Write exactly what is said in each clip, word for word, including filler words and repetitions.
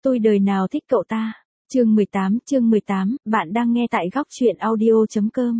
Tôi đời nào thích cậu ta. Chương mười tám, chương mười tám, bạn đang nghe tại góc truyện audio chấm com.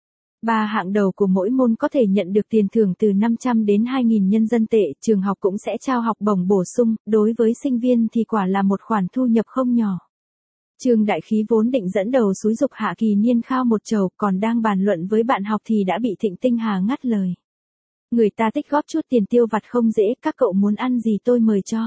Ba hạng đầu của mỗi môn có thể nhận được tiền thưởng từ năm trăm đến hai nghìn nhân dân tệ, trường học cũng sẽ trao học bổng bổ sung, đối với sinh viên thì quả là một khoản thu nhập không nhỏ. Trương Đại Khí vốn định dẫn đầu xúi giục Hạ Kỳ Niên khao một chầu, còn đang bàn luận với bạn học thì đã bị Thịnh Tinh Hà ngắt lời. Người ta tích góp chút tiền tiêu vặt không dễ, các cậu muốn ăn gì tôi mời cho.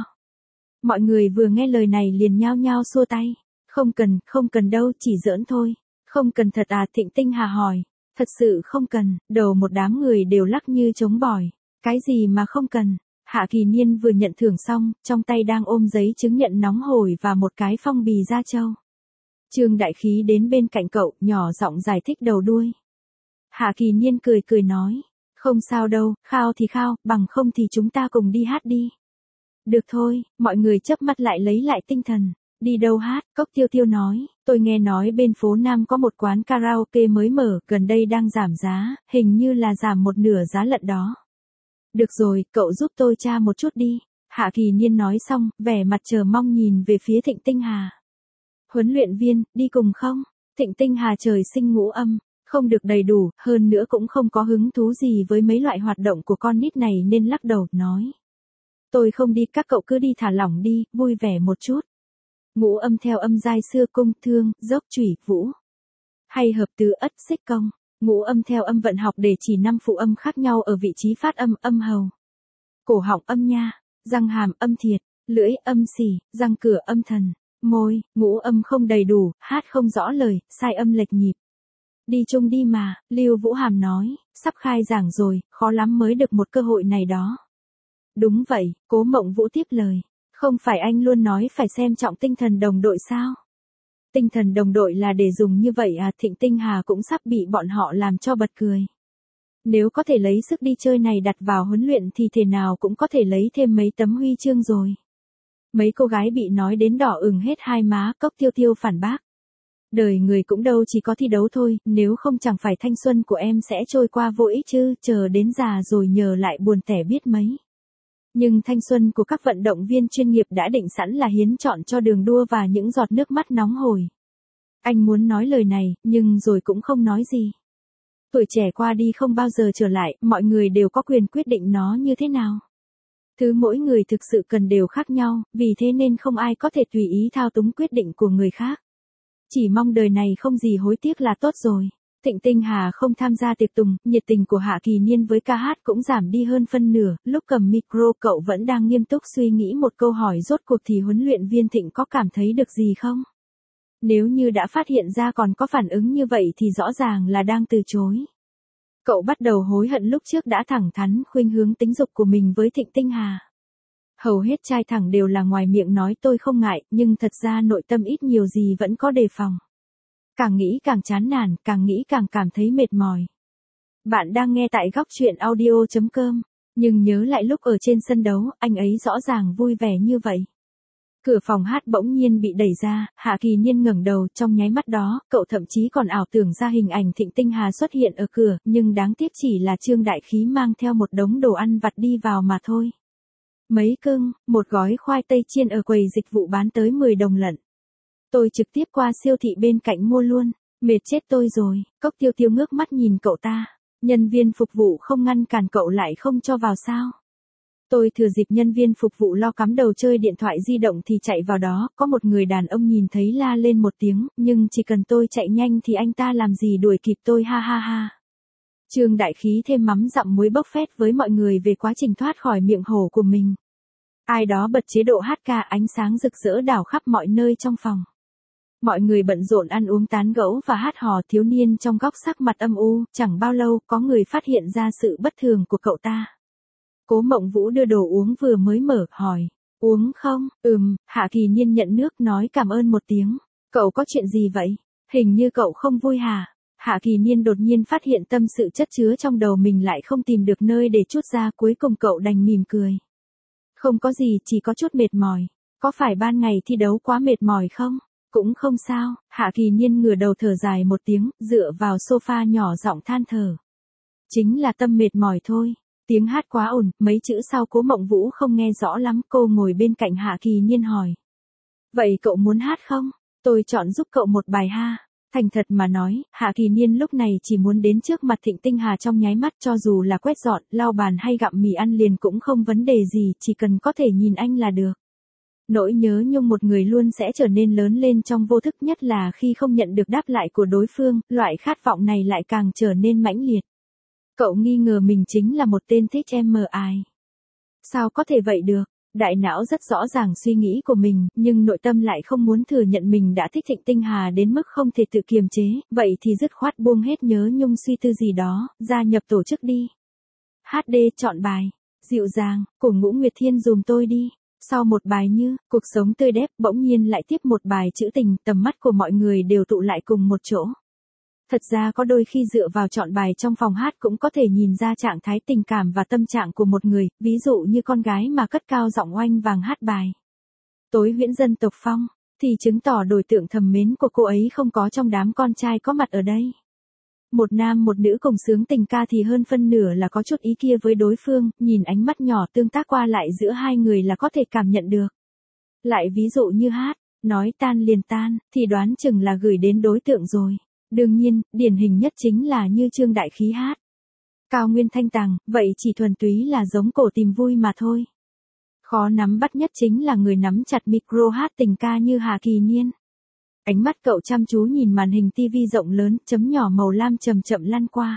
Mọi người vừa nghe lời này liền nhao nhao xua tay. Không cần, không cần đâu, chỉ giỡn thôi. Không cần thật à? Thịnh Tinh Hà hỏi. Thật sự không cần, đầu một đám người đều lắc như trống bỏi. Cái gì mà không cần? Hạ Kỳ Niên vừa nhận thưởng xong, trong tay đang ôm giấy chứng nhận nóng hổi và một cái phong bì da trâu. Trương Đại Khí đến bên cạnh cậu, nhỏ giọng giải thích đầu đuôi. Hạ Kỳ Niên cười cười nói. Không sao đâu, khao thì khao, bằng không thì chúng ta cùng đi hát đi. Được thôi, mọi người chớp mắt lại lấy lại tinh thần. Đi đâu hát? Cốc Tiêu Tiêu nói, tôi nghe nói bên phố Nam có một quán karaoke mới mở, gần đây đang giảm giá, hình như là giảm một nửa giá lận đó. Được rồi, cậu giúp tôi tra một chút đi. Hạ Kỳ Niên nói xong, vẻ mặt chờ mong nhìn về phía Thịnh Tinh Hà. Huấn luyện viên, đi cùng không? Thịnh Tinh Hà trời sinh ngũ âm, không được đầy đủ, hơn nữa cũng không có hứng thú gì với mấy loại hoạt động của con nít này nên lắc đầu, nói. Tôi không đi, các cậu cứ đi thả lỏng đi, vui vẻ một chút. Ngũ âm theo âm giai xưa cung, thương, dốc, chủy, vũ. Hay hợp tứ, ất, xích, công. Ngũ âm theo âm vận học để chỉ năm phụ âm khác nhau ở vị trí phát âm, âm hầu. Cổ họng âm nha, răng hàm âm thiệt, lưỡi âm xỉ, răng cửa âm thần, môi, ngũ âm không đầy đủ, hát không rõ lời, sai âm lệch nhịp. Đi chung đi mà, Lưu Vũ Hàm nói, sắp khai giảng rồi, khó lắm mới được một cơ hội này đó. Đúng vậy, Cố Mộng Vũ tiếp lời. Không phải anh luôn nói phải xem trọng tinh thần đồng đội sao? Tinh thần đồng đội là để dùng như vậy à? Thịnh Tinh Hà cũng sắp bị bọn họ làm cho bật cười. Nếu có thể lấy sức đi chơi này đặt vào huấn luyện thì thể nào cũng có thể lấy thêm mấy tấm huy chương rồi. Mấy cô gái bị nói đến đỏ ửng hết hai má, Cốc Tiêu Tiêu phản bác. Đời người cũng đâu chỉ có thi đấu thôi, nếu không chẳng phải thanh xuân của em sẽ trôi qua vô ích chứ, chờ đến già rồi nhờ lại buồn tẻ biết mấy. Nhưng thanh xuân của các vận động viên chuyên nghiệp đã định sẵn là hiến chọn cho đường đua và những giọt nước mắt nóng hổi. Anh muốn nói lời này, nhưng rồi cũng không nói gì. Tuổi trẻ qua đi không bao giờ trở lại, mọi người đều có quyền quyết định nó như thế nào. Thứ mỗi người thực sự cần đều khác nhau, vì thế nên không ai có thể tùy ý thao túng quyết định của người khác. Chỉ mong đời này không gì hối tiếc là tốt rồi. Thịnh Tinh Hà không tham gia tiệc tùng, nhiệt tình của Hạ Kỳ Niên với ca hát cũng giảm đi hơn phân nửa, lúc cầm micro cậu vẫn đang nghiêm túc suy nghĩ một câu hỏi rốt cuộc thì huấn luyện viên Thịnh có cảm thấy được gì không? Nếu như đã phát hiện ra còn có phản ứng như vậy thì rõ ràng là đang từ chối. Cậu bắt đầu hối hận lúc trước đã thẳng thắn khuynh hướng tính dục của mình với Thịnh Tinh Hà. Hầu hết trai thẳng đều là ngoài miệng nói tôi không ngại, nhưng thật ra nội tâm ít nhiều gì vẫn có đề phòng. Càng nghĩ càng chán nản, càng nghĩ càng cảm thấy mệt mỏi. Bạn đang nghe tại góc truyện audio chấm com, nhưng nhớ lại lúc ở trên sân đấu, anh ấy rõ ràng vui vẻ như vậy. Cửa phòng hát bỗng nhiên bị đẩy ra, Hạ Kỳ Niên ngẩng đầu, trong nháy mắt đó, cậu thậm chí còn ảo tưởng ra hình ảnh Thịnh Tinh Hà xuất hiện ở cửa, nhưng đáng tiếc chỉ là Trương Đại Khí mang theo một đống đồ ăn vặt đi vào mà thôi. Mấy cưng, một gói khoai tây chiên ở quầy dịch vụ bán tới mười đồng lận. Tôi trực tiếp qua siêu thị bên cạnh mua luôn, mệt chết tôi rồi. Cốc Tiêu Tiêu ngước mắt nhìn cậu ta, nhân viên phục vụ không ngăn cản cậu lại không cho vào sao? Tôi thừa dịp nhân viên phục vụ lo cắm đầu chơi điện thoại di động thì chạy vào đó, có một người đàn ông nhìn thấy la lên một tiếng, nhưng chỉ cần tôi chạy nhanh thì anh ta làm gì đuổi kịp tôi, ha ha ha. Trương Đại Khí thêm mắm dặm muối bốc phét với mọi người về quá trình thoát khỏi miệng hổ của mình. Ai đó bật chế độ hát ca, ánh sáng rực rỡ đảo khắp mọi nơi trong phòng. Mọi người bận rộn ăn uống tán gẫu và hát hò, thiếu niên trong góc sắc mặt âm u, chẳng bao lâu có người phát hiện ra sự bất thường của cậu ta. Cố Mộng Vũ đưa đồ uống vừa mới mở, hỏi, uống không? Ừm, Hạ Kỳ Niên nhận nước nói cảm ơn một tiếng. Cậu có chuyện gì vậy? Hình như cậu không vui hả? Hạ Kỳ Niên đột nhiên phát hiện tâm sự chất chứa trong đầu mình lại không tìm được nơi để trút ra, cuối cùng cậu đành mỉm cười. Không có gì, chỉ có chút mệt mỏi. Có phải ban ngày thi đấu quá mệt mỏi không? Cũng không sao. Hạ Kỳ Niên ngửa đầu thở dài một tiếng, dựa vào sofa nhỏ giọng than thở. Chính là tâm mệt mỏi thôi. Tiếng hát quá ồn, mấy chữ sau Cố Mộng Vũ không nghe rõ lắm, cô ngồi bên cạnh Hạ Kỳ Niên hỏi. Vậy cậu muốn hát không? Tôi chọn giúp cậu một bài ha. Thành thật mà nói, Hạ Kỳ Niên lúc này chỉ muốn đến trước mặt Thịnh Tinh Hà trong nháy mắt, cho dù là quét dọn, lau bàn hay gặm mì ăn liền cũng không vấn đề gì, chỉ cần có thể nhìn anh là được. Nỗi nhớ nhung một người luôn sẽ trở nên lớn lên trong vô thức, nhất là khi không nhận được đáp lại của đối phương, loại khát vọng này lại càng trở nên mãnh liệt. Cậu nghi ngờ mình chính là một tên thích em mờ ai. Sao có thể vậy được? Đại não rất rõ ràng suy nghĩ của mình, nhưng nội tâm lại không muốn thừa nhận mình đã thích Thịnh Tinh Hà đến mức không thể tự kiềm chế, vậy thì dứt khoát buông hết nhớ nhung suy tư gì đó, gia nhập tổ chức đi. hát đê chọn bài, dịu dàng, của Ngũ Nguyệt Thiên dùm tôi đi. Sau một bài như, cuộc sống tươi đẹp, bỗng nhiên lại tiếp một bài trữ tình, tầm mắt của mọi người đều tụ lại cùng một chỗ. Thật ra có đôi khi dựa vào chọn bài trong phòng hát cũng có thể nhìn ra trạng thái tình cảm và tâm trạng của một người, ví dụ như con gái mà cất cao giọng oanh vàng hát bài Tối Huyễn Dân Tộc Phong, thì chứng tỏ đối tượng thầm mến của cô ấy không có trong đám con trai có mặt ở đây. Một nam một nữ cùng sướng tình ca thì hơn phân nửa là có chút ý kia với đối phương, nhìn ánh mắt nhỏ tương tác qua lại giữa hai người là có thể cảm nhận được. Lại ví dụ như hát, nói tan liền tan, thì đoán chừng là gửi đến đối tượng rồi. Đương nhiên, điển hình nhất chính là như Trương Đại Khí hát Cao Nguyên Thanh Tàng, vậy chỉ thuần túy là giống cổ tìm vui mà thôi. Khó nắm bắt nhất chính là người nắm chặt micro hát tình ca như Hà Kỳ Niên. Ánh mắt cậu chăm chú nhìn màn hình tivi rộng lớn, chấm nhỏ màu lam chậm chậm lăn qua.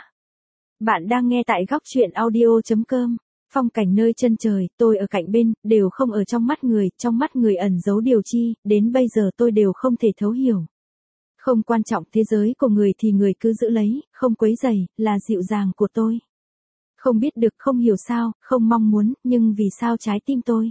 Bạn đang nghe tại góc truyện audio.com. Phong cảnh nơi chân trời, tôi ở cạnh bên, đều không ở trong mắt người, trong mắt người ẩn giấu điều chi, đến bây giờ tôi đều không thể thấu hiểu. Không quan trọng thế giới của người thì người cứ giữ lấy, không quấy rầy, là dịu dàng của tôi. Không biết được, không hiểu sao, không mong muốn, nhưng vì sao trái tim tôi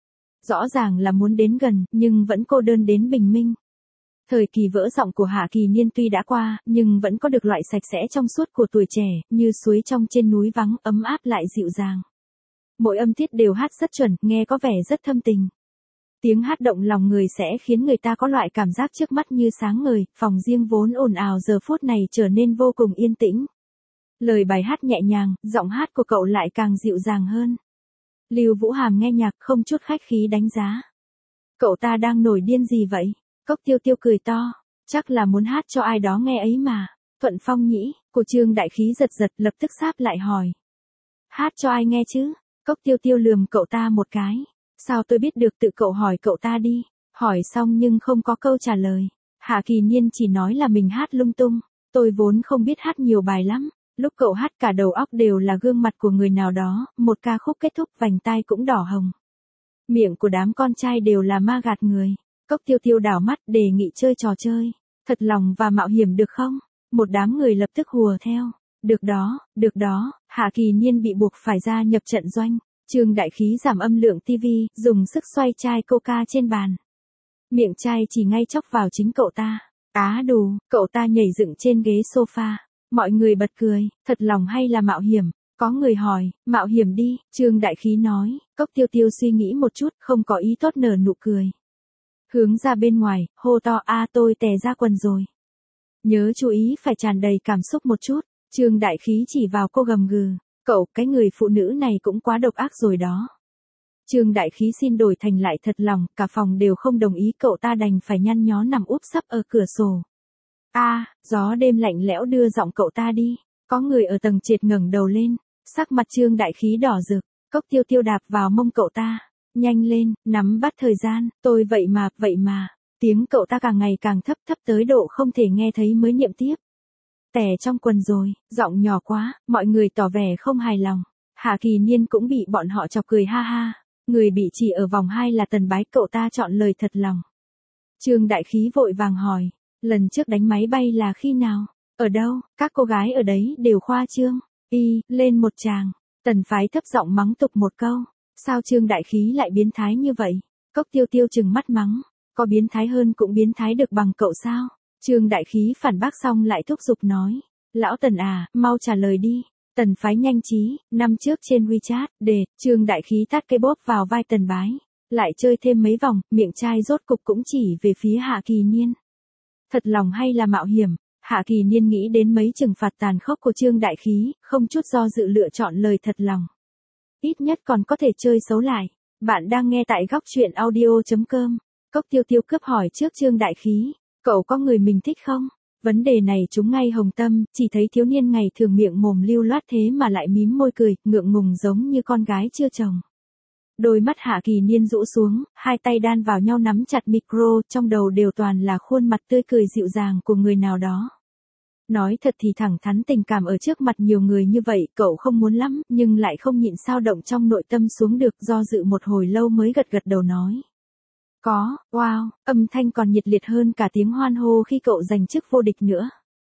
rõ ràng là muốn đến gần, nhưng vẫn cô đơn đến bình minh. Thời kỳ vỡ giọng của Hạ Kỳ Niên tuy đã qua, nhưng vẫn có được loại sạch sẽ trong suốt của tuổi trẻ, như suối trong trên núi vắng, ấm áp lại dịu dàng. Mỗi âm tiết đều hát rất chuẩn, nghe có vẻ rất thâm tình. Tiếng hát động lòng người sẽ khiến người ta có loại cảm giác trước mắt như sáng ngời, phòng riêng vốn ồn ào giờ phút này trở nên vô cùng yên tĩnh. Lời bài hát nhẹ nhàng, giọng hát của cậu lại càng dịu dàng hơn. Lưu Vũ Hàm nghe nhạc không chút khách khí đánh giá. Cậu ta đang nổi điên gì vậy? Cốc Tiêu Tiêu cười to, chắc là muốn hát cho ai đó nghe ấy mà. Thuận Phong nhĩ, của Trương Đại Khí giật giật lập tức sáp lại hỏi. Hát cho ai nghe chứ? Cốc Tiêu Tiêu lườm cậu ta một cái. Sao tôi biết được, tự cậu hỏi cậu ta đi. Hỏi xong nhưng không có câu trả lời. Hạ Kỳ Niên chỉ nói là mình hát lung tung. Tôi vốn không biết hát nhiều bài lắm. Lúc cậu hát cả đầu óc đều là gương mặt của người nào đó, một ca khúc kết thúc vành tai cũng đỏ hồng. Miệng của đám con trai đều là ma gạt người. Cốc Tiêu Tiêu đảo mắt đề nghị chơi trò chơi. Thật lòng và mạo hiểm được không? Một đám người lập tức hùa theo. Được đó, được đó, Hạ Kỳ Niên bị buộc phải ra nhập trận doanh. Trương Đại Khí giảm âm lượng tivi, dùng sức xoay chai coca trên bàn. Miệng chai chỉ ngay chóc vào chính cậu ta. Á đù, cậu ta nhảy dựng trên ghế sofa. Mọi người bật cười, thật lòng hay là mạo hiểm? Có người hỏi, mạo hiểm đi, Trương Đại Khí nói. Cốc Tiêu Tiêu suy nghĩ một chút, không có ý tốt nở nụ cười. Hướng ra bên ngoài, hô to a tôi tè ra quần rồi. Nhớ chú ý phải tràn đầy cảm xúc một chút. Trương Đại Khí chỉ vào cô gầm gừ. Cậu, cái người phụ nữ này cũng quá độc ác rồi đó. Trương Đại Khí xin đổi thành lại thật lòng, cả phòng đều không đồng ý, cậu ta đành phải nhăn nhó nằm úp sấp ở cửa sổ. A, à, gió đêm lạnh lẽo đưa giọng cậu ta đi. Có người ở tầng trệt ngẩng đầu lên, sắc mặt Trương Đại Khí đỏ rực. Cốc Tiêu Tiêu đạp vào mông cậu ta. Nhanh lên, nắm bắt thời gian, tôi vậy mà, vậy mà. Tiếng cậu ta càng ngày càng thấp, thấp tới độ không thể nghe thấy mới niệm tiếp. Tè trong quần rồi, giọng nhỏ quá, mọi người tỏ vẻ không hài lòng. Hạ Kỳ Niên cũng bị bọn họ chọc cười ha ha. Người bị chỉ ở vòng hai là Tần Bái, cậu ta chọn lời thật lòng. Trương Đại Khí vội vàng hỏi, lần trước đánh máy bay là khi nào? Ở đâu? Các cô gái ở đấy đều khoa trương. Y, lên một tràng. Tần Phái thấp giọng mắng tục một câu. Sao Trương Đại Khí lại biến thái như vậy? Cốc Tiêu Tiêu trừng mắt mắng. Có biến thái hơn cũng biến thái được bằng cậu sao? Trương Đại Khí phản bác xong lại thúc giục nói. Lão Tần à, mau trả lời đi. Tần Phái nhanh trí, năm trước trên WeChat, để, Trương Đại Khí tát cây bóp vào vai Tần Bái. Lại chơi thêm mấy vòng, miệng chai rốt cục cũng chỉ về phía Hạ Kỳ Niên. Thật lòng hay là mạo hiểm? Hạ Kỳ Niên nghĩ đến mấy trừng phạt tàn khốc của Trương Đại Khí, không chút do dự lựa chọn lời thật lòng. Ít nhất còn có thể chơi xấu lại. Bạn đang nghe tại góc truyện audio.com. Cốc Tiêu Tiêu cướp hỏi trước Trương Đại Khí, cậu có người mình thích không? Vấn đề này trúng ngay hồng tâm, chỉ thấy thiếu niên ngày thường miệng mồm lưu loát thế mà lại mím môi cười, ngượng ngùng giống như con gái chưa chồng. Đôi mắt Hạ Kỳ Niên rũ xuống, hai tay đan vào nhau nắm chặt micro, trong đầu đều toàn là khuôn mặt tươi cười dịu dàng của người nào đó. Nói thật thì thẳng thắn tình cảm ở trước mặt nhiều người như vậy, cậu không muốn lắm, nhưng lại không nhịn sao động trong nội tâm xuống được, do dự một hồi lâu mới gật gật đầu nói. Có, wow, âm thanh còn nhiệt liệt hơn cả tiếng hoan hô khi cậu giành chức vô địch nữa.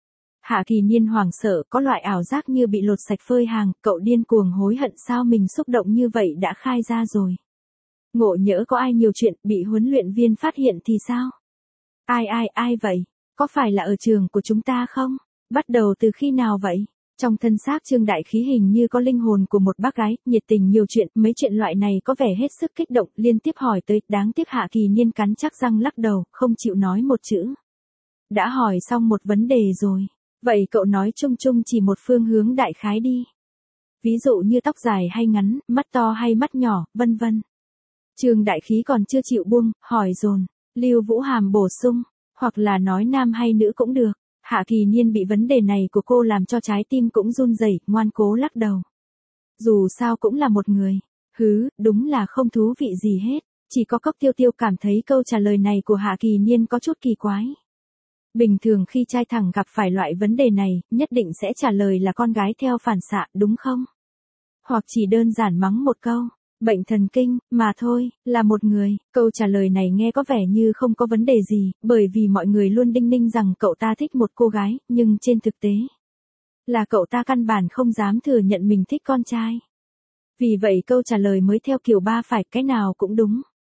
Hạ Kỳ Niên hoảng sợ, có loại ảo giác như bị lột sạch phơi hàng, cậu điên cuồng hối hận sao mình xúc động như vậy đã khai ra rồi. Ngộ nhỡ có ai nhiều chuyện, bị huấn luyện viên phát hiện thì sao? Ai ai ai vậy? Có phải là ở trường của chúng ta không? Bắt đầu từ khi nào vậy? Trong thân xác Trương Đại Khí hình như có linh hồn của một bác gái, nhiệt tình nhiều chuyện, mấy chuyện loại này có vẻ hết sức kích động, liên tiếp hỏi tới, đáng tiếc Hạ Kỳ Niên cắn chắc răng lắc đầu, không chịu nói một chữ. Đã hỏi xong một vấn đề rồi, vậy cậu nói chung chung chỉ một phương hướng đại khái đi. Ví dụ như tóc dài hay ngắn, mắt to hay mắt nhỏ, vân vân. Trương Đại Khí còn chưa chịu buông, hỏi dồn, Lưu Vũ Hàm bổ sung, hoặc là nói nam hay nữ cũng được. Hạ Kỳ Niên bị vấn đề này của cô làm cho trái tim cũng run rẩy, ngoan cố lắc đầu. Dù sao cũng là một người. Hứ, đúng là không thú vị gì hết. Chỉ có Cốc Tiêu Tiêu cảm thấy câu trả lời này của Hạ Kỳ Niên có chút kỳ quái. Bình thường khi trai thẳng gặp phải loại vấn đề này, nhất định sẽ trả lời là con gái theo phản xạ, đúng không? Hoặc chỉ đơn giản mắng một câu. Bệnh thần kinh, mà thôi, là một người. Câu trả lời này nghe có vẻ như không có vấn đề gì, bởi vì mọi người luôn đinh ninh rằng cậu ta thích một cô gái, nhưng trên thực tế là cậu ta căn bản không dám thừa nhận mình thích con trai. Vì vậy câu trả lời mới theo kiểu ba phải, cái nào cũng đúng.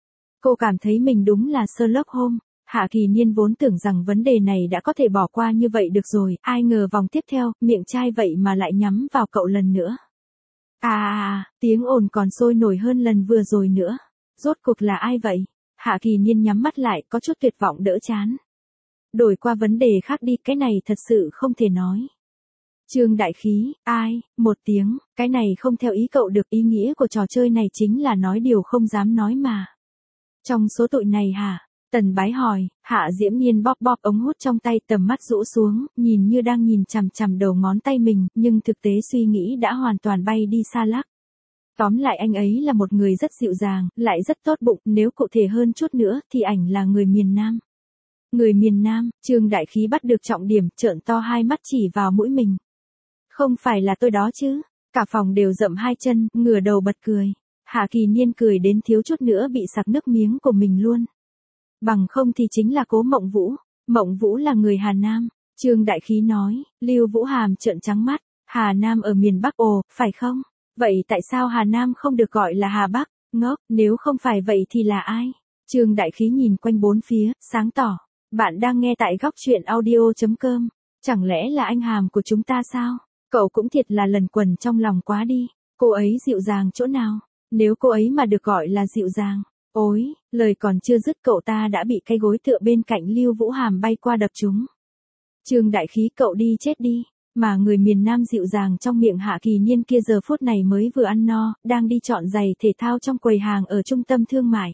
Cô cảm thấy mình đúng là Sherlock Holmes. Hạ Kỳ Niên vốn tưởng rằng vấn đề này đã có thể bỏ qua như vậy được rồi, ai ngờ vòng tiếp theo, miệng trai vậy mà lại nhắm vào cậu lần nữa. À, à, tiếng ồn còn sôi nổi hơn lần vừa rồi nữa. Rốt cuộc là ai vậy? Hạ Kỳ Niên nhắm mắt lại, có chút tuyệt vọng đỡ chán. Đổi qua vấn đề khác đi, cái này thật sự không thể nói. Trương Đại Khí, ai, một tiếng, cái này không theo ý cậu được, ý nghĩa của trò chơi này chính là nói điều không dám nói mà. Trong số tụi này hả? Tần Bái hỏi, Hạ Diễm Nhiên bóp bóp ống hút trong tay, tầm mắt rũ xuống, nhìn như đang nhìn chằm chằm đầu ngón tay mình, nhưng thực tế suy nghĩ đã hoàn toàn bay đi xa lắc. Tóm lại anh ấy là một người rất dịu dàng, lại rất tốt bụng, nếu cụ thể hơn chút nữa thì ảnh là người miền Nam. Người miền Nam, Trương Đại Khí bắt được trọng điểm, trợn to hai mắt chỉ vào mũi mình. Không phải là tôi đó chứ? Cả phòng đều dậm hai chân, ngửa đầu bật cười. Hạ Kỳ Niên cười đến thiếu chút nữa bị sặc nước miếng của mình luôn. Bằng không thì chính là Cố Mộng Vũ. Mộng Vũ là người Hà Nam. Trương Đại Khí nói. Lưu Vũ Hàm trợn trắng mắt. Hà Nam ở miền Bắc ồ, phải không? Vậy tại sao Hà Nam không được gọi là Hà Bắc? Ngốc, nếu không phải vậy thì là ai? Trương Đại Khí nhìn quanh bốn phía, sáng tỏ. Bạn đang nghe tại góc truyện audio chấm com. Chẳng lẽ là anh Hàm của chúng ta sao? Cậu cũng thiệt là lần quần trong lòng quá đi. Cô ấy dịu dàng chỗ nào? Nếu cô ấy mà được gọi là dịu dàng. Ôi, lời còn chưa dứt cậu ta đã bị cái gối tựa bên cạnh Lưu Vũ Hàm bay qua đập trúng. Trương Đại Khí, cậu đi chết đi. Mà người miền Nam dịu dàng trong miệng Hạ Kỳ Niên kia giờ phút này mới vừa ăn no, đang đi chọn giày thể thao trong quầy hàng ở trung tâm thương mại.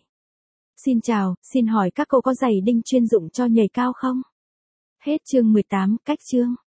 Xin chào, xin hỏi các cô có giày đinh chuyên dụng cho nhảy cao không? Hết chương mười tám, cách chương.